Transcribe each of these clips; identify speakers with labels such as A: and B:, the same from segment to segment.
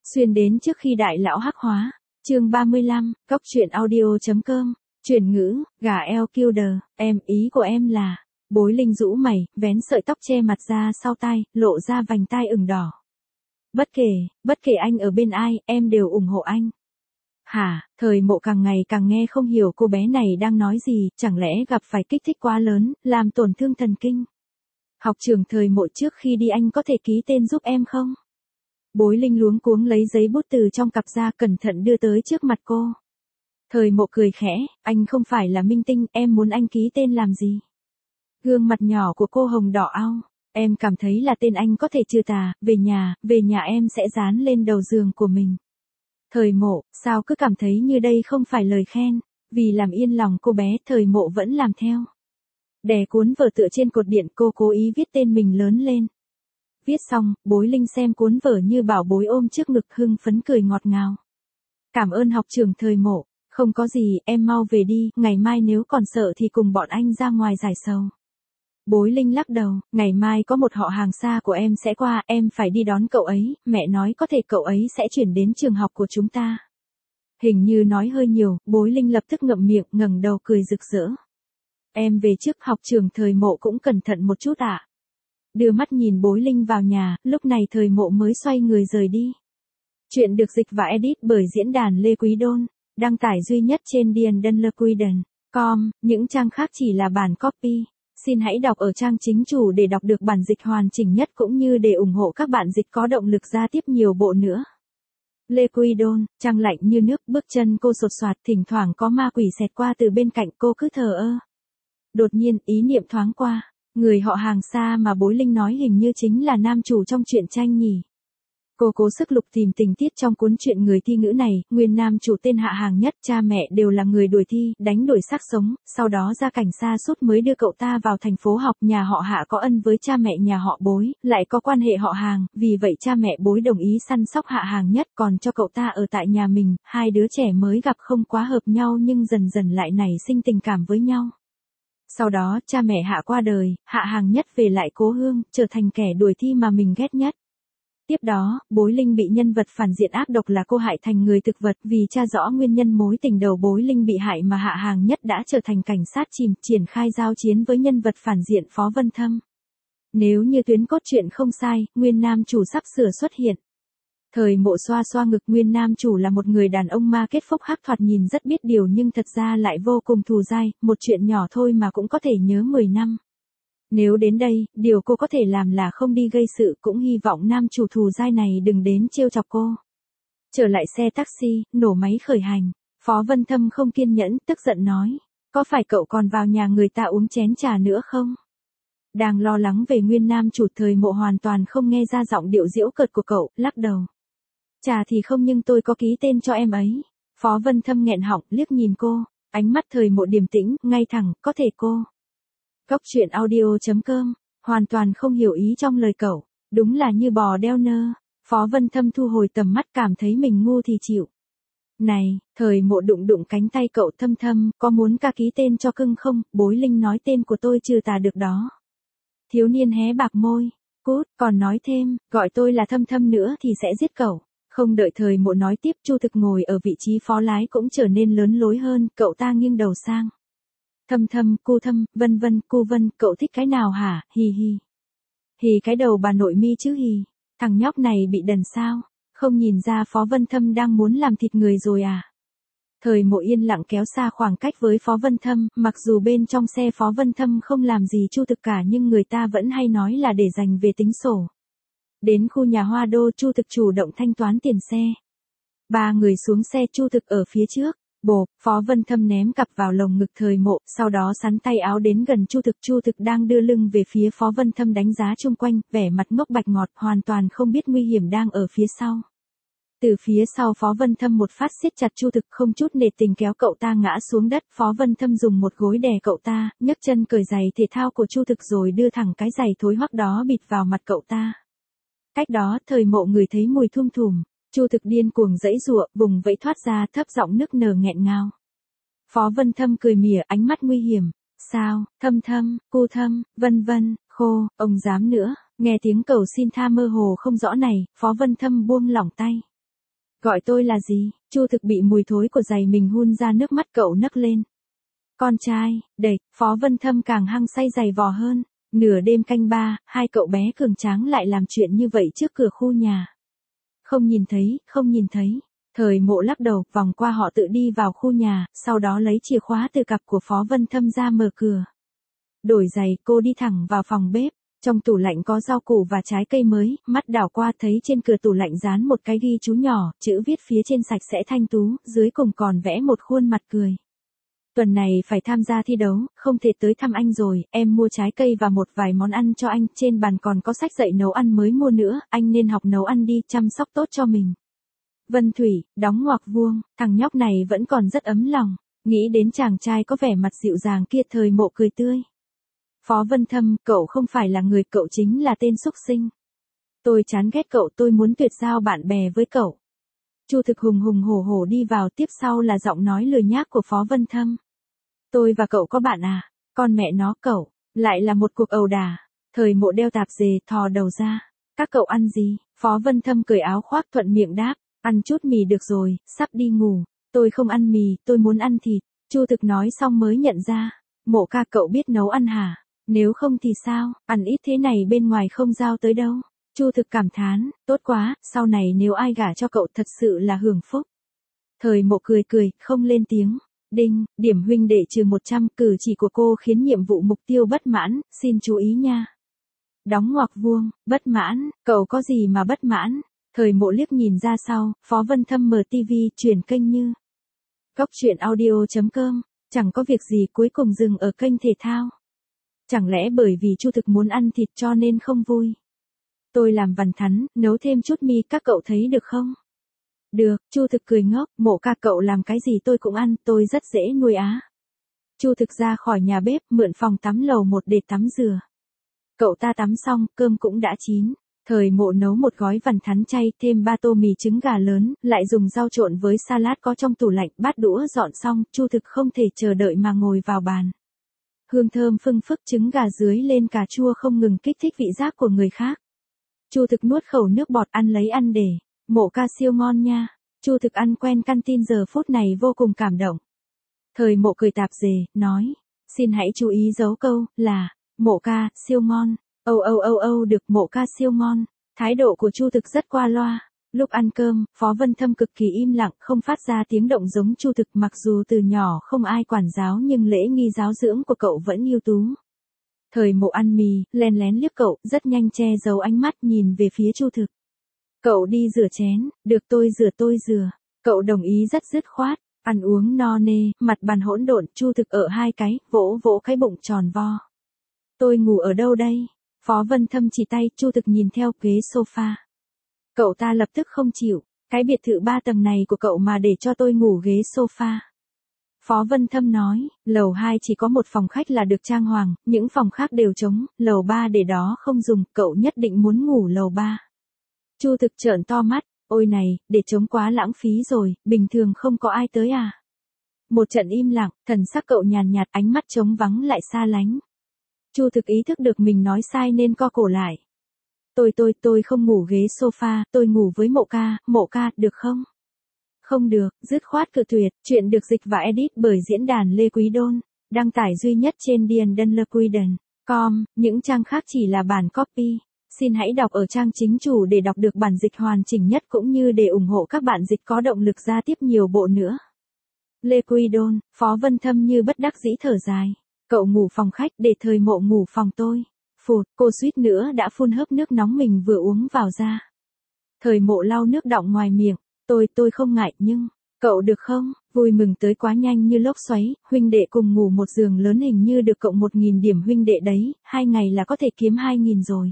A: Xuyên đến trước khi đại lão hắc hóa. Chương 35, Cóc truyện audio.com. Chuyển ngữ, gà eo Kilder, em ý của em là. Bối Linh rũ mày, vén sợi tóc che mặt ra sau tai, lộ ra vành tai ửng đỏ. Bất kể anh ở bên ai, em đều ủng hộ anh. Hả, Thời Mộ càng ngày càng nghe không hiểu cô bé này đang nói gì, chẳng lẽ gặp phải kích thích quá lớn, làm tổn thương thần kinh. Học trưởng Thời Mộ, trước khi đi anh có thể ký tên giúp em không? Bối Linh luống cuống lấy giấy bút từ trong cặp ra, cẩn thận đưa tới trước mặt cô. Thời Mộ cười khẽ, anh không phải là minh tinh, em muốn anh ký tên làm gì? Gương mặt nhỏ của cô hồng đỏ ao, em cảm thấy là tên anh có thể trừ tà, về nhà em sẽ dán lên đầu giường của mình. Thời Mộ, sao cứ cảm thấy như đây không phải lời khen, vì làm yên lòng cô bé, Thời Mộ vẫn làm theo. Đè cuốn vở tựa trên cột điện, cô cố ý viết tên mình lớn lên. Viết xong, Bối Linh xem cuốn vở như bảo bối ôm trước ngực, hưng phấn cười ngọt ngào. Cảm ơn học trưởng Thời Mộ, không có gì, em mau về đi, ngày mai nếu còn sợ thì cùng bọn anh ra ngoài giải sầu. Bối Linh lắc đầu, ngày mai có một họ hàng xa của em sẽ qua, em phải đi đón cậu ấy, mẹ nói có thể cậu ấy sẽ chuyển đến trường học của chúng ta. Hình như nói hơi nhiều, Bối Linh lập tức ngậm miệng, ngẩng đầu cười rực rỡ. Em về trước, học trưởng Thời Mộ cũng cẩn thận một chút ạ. Đưa mắt nhìn Bối Linh vào nhà, lúc này Thời Mộ mới xoay người rời đi. Chuyện được dịch và edit bởi diễn đàn Lê Quý Đôn, đăng tải duy nhất trên diendenlequiden.com, những trang khác chỉ là bản copy. Xin hãy đọc ở trang chính chủ để đọc được bản dịch hoàn chỉnh nhất cũng như để ủng hộ các bạn dịch có động lực ra tiếp nhiều bộ nữa. Lê Quý Đôn, trăng lạnh như nước, bước chân cô sột soạt, thỉnh thoảng có ma quỷ xẹt qua từ bên cạnh, cô cứ thờ ơ. Đột nhiên, ý niệm thoáng qua, người họ hàng xa mà Bối Linh nói hình như chính là nam chủ trong truyện tranh nhỉ. Cô cố sức lục tìm tình tiết trong cuốn truyện người thi ngữ này, nguyên nam chủ tên Hạ Hàng Nhất, cha mẹ đều là người đuổi thi, đánh đuổi xác sống, sau đó gia cảnh sa sút mới đưa cậu ta vào thành phố học, nhà họ Hạ có ân với cha mẹ nhà họ Bối, lại có quan hệ họ hàng, vì vậy cha mẹ Bối đồng ý săn sóc Hạ Hàng Nhất, còn cho cậu ta ở tại nhà mình, hai đứa trẻ mới gặp không quá hợp nhau nhưng dần dần lại nảy sinh tình cảm với nhau. Sau đó, cha mẹ Hạ qua đời, Hạ Hàng Nhất về lại cố hương, trở thành kẻ đuổi thi mà mình ghét nhất. Tiếp đó, Bối Linh bị nhân vật phản diện ác độc là cô hại thành người thực vật, vì tra rõ nguyên nhân mối tình đầu Bối Linh bị hại mà Hạ Hàng Nhất đã trở thành cảnh sát triển khai giao chiến với nhân vật phản diện Phó Vân Thâm. Nếu như tuyến cốt truyện không sai, nguyên nam chủ sắp sửa xuất hiện. Thời Mộ xoa xoa ngực, nguyên nam chủ là một người đàn ông ma kết phúc hắc, thoạt nhìn rất biết điều nhưng thật ra lại vô cùng thù dai, một chuyện nhỏ thôi mà cũng có thể nhớ 10 năm. Nếu đến đây, điều cô có thể làm là không đi gây sự, cũng hy vọng nam chủ thù dai này đừng đến trêu chọc cô. Trở lại xe taxi, nổ máy khởi hành, Phó Vân Thâm không kiên nhẫn, tức giận nói, có phải cậu còn vào nhà người ta uống chén trà nữa không? Đang lo lắng về nguyên nam chủ, Thời Mộ hoàn toàn không nghe ra giọng điệu giễu cợt của cậu, lắc đầu. Trà thì không nhưng tôi có ký tên cho em ấy. Phó Vân Thâm nghẹn họng, liếc nhìn cô, ánh mắt Thời Mộ điềm tĩnh, ngay thẳng, có thể cô. Cóc truyện audio.com, hoàn toàn không hiểu ý trong lời cậu, đúng là như bò đeo nơ. Phó Vân Thâm thu hồi tầm mắt, cảm thấy mình ngu thì chịu. Này, Thời Mộ đụng cánh tay cậu, Thâm, có muốn ca ký tên cho cưng không? Bối Linh nói tên của tôi trừ tà được đó. Thiếu niên hé bạc môi, cút, còn nói thêm, gọi tôi là Thâm nữa thì sẽ giết cậu. Không đợi Thời Mộ nói tiếp, Chu Thực ngồi ở vị trí phó lái cũng trở nên lớn lối hơn, cậu ta nghiêng đầu sang. Thâm, cu Thâm, Vân, cu Vân, cậu thích cái nào hả, hi. Hì cái đầu bà nội mi chứ hì, thằng nhóc này bị đần sao, không nhìn ra Phó Vân Thâm đang muốn làm thịt người rồi à. Thời Mộ yên lặng kéo xa khoảng cách với Phó Vân Thâm, mặc dù bên trong xe Phó Vân Thâm không làm gì Chu Thực cả nhưng người ta vẫn hay nói là để dành về tính sổ. Đến khu nhà Hoa Đô, Chu Thực chủ động thanh toán tiền xe. Ba người xuống xe, Chu Thực ở phía trước. Bộp, Phó Vân Thâm ném cặp vào lồng ngực Thời Mộ, sau đó sắn tay áo đến gần Chu Thực. Chu Thực đang đưa lưng về phía Phó Vân Thâm, đánh giá chung quanh, vẻ mặt ngốc bạch ngọt, hoàn toàn không biết nguy hiểm đang ở phía sau. Từ phía sau Phó Vân Thâm một phát siết chặt Chu Thực, không chút nể tình kéo cậu ta ngã xuống đất. Phó Vân Thâm dùng một gối đè cậu ta, nhấc chân cởi giày thể thao của Chu Thực rồi đưa thẳng cái giày thối hoắc đó bịt vào mặt cậu ta. Cách đó, Thời Mộ ngửi thấy mùi thum thùm. Chu Thực điên cuồng giãy giụa, vùng vẫy thoát ra, thấp giọng nức nở nghẹn ngào. Phó Vân Thâm cười mỉa, ánh mắt nguy hiểm. Sao, Thâm, cu Thâm, Vân, khô, ông dám nữa. Nghe tiếng cầu xin tha mơ hồ không rõ này, Phó Vân Thâm buông lỏng tay. Gọi tôi là gì? Chu Thực bị mùi thối của giày mình hun ra nước mắt cậu nấc lên. Con trai, đẩy, Phó Vân Thâm càng hăng say giày vò hơn. Nửa đêm canh ba, hai cậu bé cường tráng lại làm chuyện như vậy trước cửa khu nhà. Không nhìn thấy, không nhìn thấy. Thời Mộ lắc đầu, vòng qua họ tự đi vào khu nhà, sau đó lấy chìa khóa từ cặp của Phó Vân Thâm ra mở cửa. Đổi giày, cô đi thẳng vào phòng bếp. Trong tủ lạnh có rau củ và trái cây mới, mắt đảo qua thấy trên cửa tủ lạnh dán một cái ghi chú nhỏ, chữ viết phía trên sạch sẽ thanh tú, dưới cùng còn vẽ một khuôn mặt cười. Tuần này phải tham gia thi đấu, không thể tới thăm anh rồi, em mua trái cây và một vài món ăn cho anh, trên bàn còn có sách dạy nấu ăn mới mua nữa, anh nên học nấu ăn đi, chăm sóc tốt cho mình. Vân Thủy, đóng ngoặc vuông, thằng nhóc này vẫn còn rất ấm lòng, nghĩ đến chàng trai có vẻ mặt dịu dàng kia, Thời Mộ cười tươi. Phó Vân Thâm, cậu không phải là người, cậu chính là tên xúc sinh. Tôi chán ghét cậu, tôi muốn tuyệt giao bạn bè với cậu. Chu Thực hùng hùng hổ hổ đi vào, tiếp sau là giọng nói lười nhác của Phó Vân Thâm. Tôi và cậu có bạn à? Con mẹ nó cậu, lại là một cuộc ẩu đả. Thời Mộ đeo tạp dề, thò đầu ra. Các cậu ăn gì? Phó Vân Thâm cởi áo khoác thuận miệng đáp. Ăn chút mì được rồi, sắp đi ngủ. Tôi không ăn mì, tôi muốn ăn thịt. Chu Thực nói xong mới nhận ra. Mộ ca, cậu biết nấu ăn hả? Nếu không thì sao, ăn ít thế này bên ngoài không giao tới đâu. Chu Thực cảm thán, tốt quá, sau này nếu ai gả cho cậu thật sự là hưởng phúc. Thời Mộ cười cười, không lên tiếng. Đinh, điểm huynh đệ trừ 100, cử chỉ của cô khiến nhiệm vụ mục tiêu bất mãn, xin chú ý nha. Đóng ngoặc vuông, bất mãn, cậu có gì mà bất mãn? Thời Mộ liếc nhìn ra sau, Phó Vân Thâm mở tivi, chuyển kênh như. Cóc truyện audio.com, chẳng có việc gì cuối cùng dừng ở kênh thể thao. Chẳng lẽ bởi vì Chu Thực muốn ăn thịt cho nên không vui? Tôi làm vằn thắn, nấu thêm chút mì, các cậu thấy được không? Được, Chu Thực cười ngốc, Mộ ca, cậu làm cái gì tôi cũng ăn, tôi rất dễ nuôi á. Chu Thực ra khỏi nhà bếp, mượn phòng tắm lầu 1 để tắm rửa. Cậu ta tắm xong, cơm cũng đã chín. Thời Mộ nấu một gói vằn thắn chay, thêm 3 tô mì trứng gà lớn, lại dùng rau trộn với salad có trong tủ lạnh, bát đũa dọn xong, Chu Thực không thể chờ đợi mà ngồi vào bàn. Hương thơm phưng phức, trứng gà dưới lên cà chua không ngừng kích thích vị giác của người khác. Chu Thực nuốt khẩu nước bọt, ăn lấy ăn để. Mộ ca siêu ngon nha. Chu Thực ăn quen canteen giờ phút này vô cùng cảm động. Thời Mộ cười tạp dề, nói. Xin hãy chú ý dấu câu, là, Mộ ca, siêu ngon. Được, Mộ ca siêu ngon. Thái độ của Chu Thực rất qua loa. Lúc ăn cơm, Phó Vân Thâm cực kỳ im lặng, không phát ra tiếng động giống Chu Thực, mặc dù từ nhỏ không ai quản giáo nhưng lễ nghi giáo dưỡng của cậu vẫn ưu tú. Thời Mộ ăn mì, lén lén liếc cậu, rất nhanh che giấu ánh mắt nhìn về phía Chu Thực. Cậu đi rửa chén, được tôi rửa. Cậu đồng ý rất dứt khoát, ăn uống no nê, mặt bàn hỗn độn, Chu Thực ở hai cái, vỗ vỗ cái bụng tròn vo. Tôi ngủ ở đâu đây? Phó Vân Thâm chỉ tay, Chu Thực nhìn theo ghế sofa. Cậu ta lập tức không chịu, cái biệt thự 3 tầng này của cậu mà để cho tôi ngủ ghế sofa. Phó Vân Thâm nói, lầu 2 chỉ có một phòng khách là được trang hoàng, những phòng khác đều trống, lầu 3 để đó không dùng, cậu nhất định muốn ngủ lầu 3. Chu Thực trợn to mắt, ôi này, để trống quá lãng phí rồi, bình thường không có ai tới à? Một trận im lặng, thần sắc cậu nhàn nhạt, ánh mắt trống vắng lại xa lánh. Chu Thực ý thức được mình nói sai nên co cổ lại. Tôi không ngủ ghế sofa, tôi ngủ với Mộ ca, được không? Không được, dứt khoát cự tuyệt, chuyện được dịch và edit bởi diễn đàn Lê Quý Đôn, đăng tải duy nhất trên diendenlequiden.com, những trang khác chỉ là bản copy. Xin hãy đọc ở trang chính chủ để đọc được bản dịch hoàn chỉnh nhất cũng như để ủng hộ các bạn dịch có động lực ra tiếp nhiều bộ nữa. Lê Quý Đôn, Phó Vân Thâm như bất đắc dĩ thở dài. Cậu ngủ phòng khách, để Thời Mộ ngủ phòng tôi. Phụt, cô suýt nữa đã phun hớp nước nóng mình vừa uống vào ra. Thời Mộ lau nước đọng ngoài miệng. Tôi không ngại nhưng, cậu được không? Vui mừng tới quá nhanh như lốc xoáy, huynh đệ cùng ngủ một giường lớn hình như được cộng 1.000 điểm huynh đệ đấy, 2 ngày là có thể kiếm 2.000 rồi.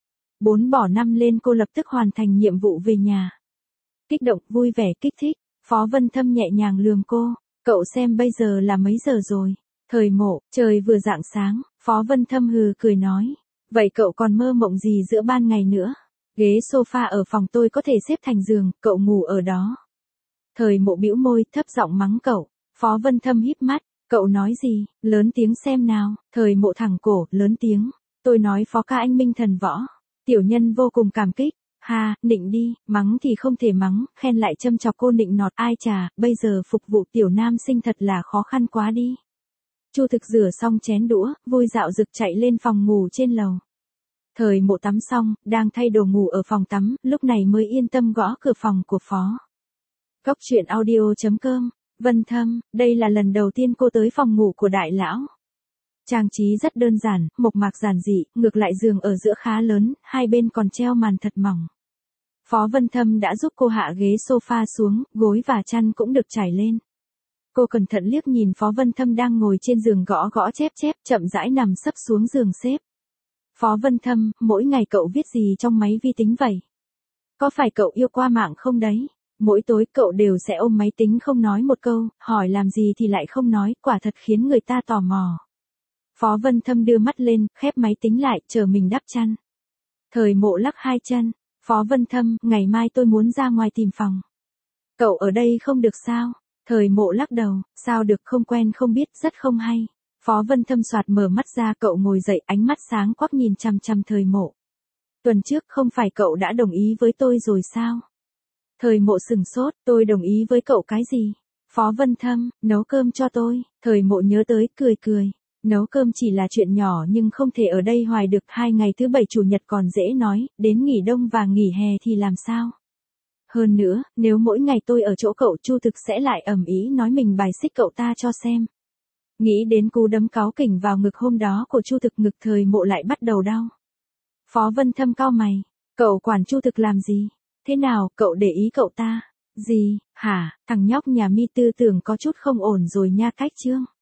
A: 4 bỏ 5 lên, cô lập tức hoàn thành nhiệm vụ về nhà. Kích động, vui vẻ, kích thích, Phó Vân Thâm nhẹ nhàng lườm cô, cậu xem bây giờ là mấy giờ rồi? Thời Mộ, trời vừa rạng sáng, Phó Vân Thâm hừ cười nói, vậy cậu còn mơ mộng gì giữa ban ngày nữa? Ghế sofa ở phòng tôi có thể xếp thành giường, cậu ngủ ở đó. Thời Mộ bĩu môi, thấp giọng mắng cậu. Phó Vân Thâm híp mắt, cậu nói gì, lớn tiếng xem nào. Thời Mộ thẳng cổ, lớn tiếng. Tôi nói Phó ca anh minh thần võ. Tiểu nhân vô cùng cảm kích. Ha, nịnh đi, mắng thì không thể mắng, khen lại châm chọc cô nịnh nọt, ai chà, bây giờ phục vụ tiểu nam sinh thật là khó khăn quá đi. Chu Thực rửa xong chén đũa, vui dạo dực chạy lên phòng ngủ trên lầu. Thời Mộ tắm xong, đang thay đồ ngủ ở phòng tắm, lúc này mới yên tâm gõ cửa phòng của Phó. Cóc truyện audio.com, Vân Thâm, đây là lần đầu tiên cô tới phòng ngủ của đại lão. Trang trí rất đơn giản, mộc mạc giản dị, ngược lại giường ở giữa khá lớn, hai bên còn treo màn thật mỏng. Phó Vân Thâm đã giúp cô hạ ghế sofa xuống, gối và chăn cũng được trải lên. Cô cẩn thận liếc nhìn Phó Vân Thâm đang ngồi trên giường gõ gõ chép chép, chậm rãi nằm sấp xuống giường xếp. Phó Vân Thâm, mỗi ngày cậu viết gì trong máy vi tính vậy? Có phải cậu yêu qua mạng không đấy? Mỗi tối cậu đều sẽ ôm máy tính không nói một câu, hỏi làm gì thì lại không nói, quả thật khiến người ta tò mò. Phó Vân Thâm đưa mắt lên, khép máy tính lại, chờ mình đắp chăn. Thời Mộ lắc hai chân. Phó Vân Thâm, ngày mai tôi muốn ra ngoài tìm phòng. Cậu ở đây không được sao? Thời Mộ lắc đầu, sao được, không quen không biết, rất không hay. Phó Vân Thâm soạt mở mắt ra, cậu ngồi dậy, ánh mắt sáng quắc nhìn chằm chằm Thời Mộ. Tuần trước không phải cậu đã đồng ý với tôi rồi sao? Thời Mộ sừng sốt, tôi đồng ý với cậu cái gì? Phó Vân Thâm, nấu cơm cho tôi. Thời Mộ nhớ tới, cười cười. Nấu cơm chỉ là chuyện nhỏ nhưng không thể ở đây hoài được, 2 ngày thứ bảy chủ nhật còn dễ nói, đến nghỉ đông và nghỉ hè thì làm sao? Hơn nữa, nếu mỗi ngày tôi ở chỗ cậu, Chu Thực sẽ lại ầm ĩ nói mình bài xích cậu ta cho xem. Nghĩ đến cú đấm cáu kỉnh vào ngực hôm đó của Chu Thực, ngực Thời Mộ lại bắt đầu đau. Phó Vân Thâm cau mày, cậu quản Chu Thực làm gì? Thế nào, cậu để ý cậu ta? Gì, hả, thằng nhóc nhà mi tư tưởng có chút không ổn rồi nha cách chương.